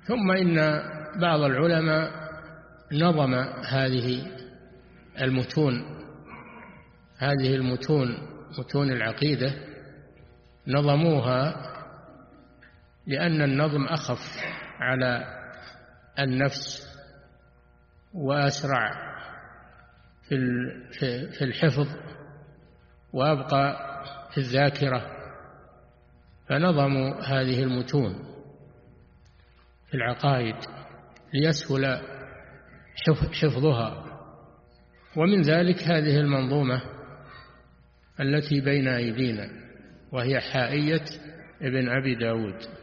ثم إن بعض العلماء نظم هذه المتون متون العقيدة، نظموها لأن النظم أخف على النفس وأسرع في الحفظ وأبقى في الذاكرة، فنظموا هذه المتون في العقائد ليسهل حفظها. ومن ذلك هذه المنظومة التي بين أيدينا، وهي حائية ابن أبي داود.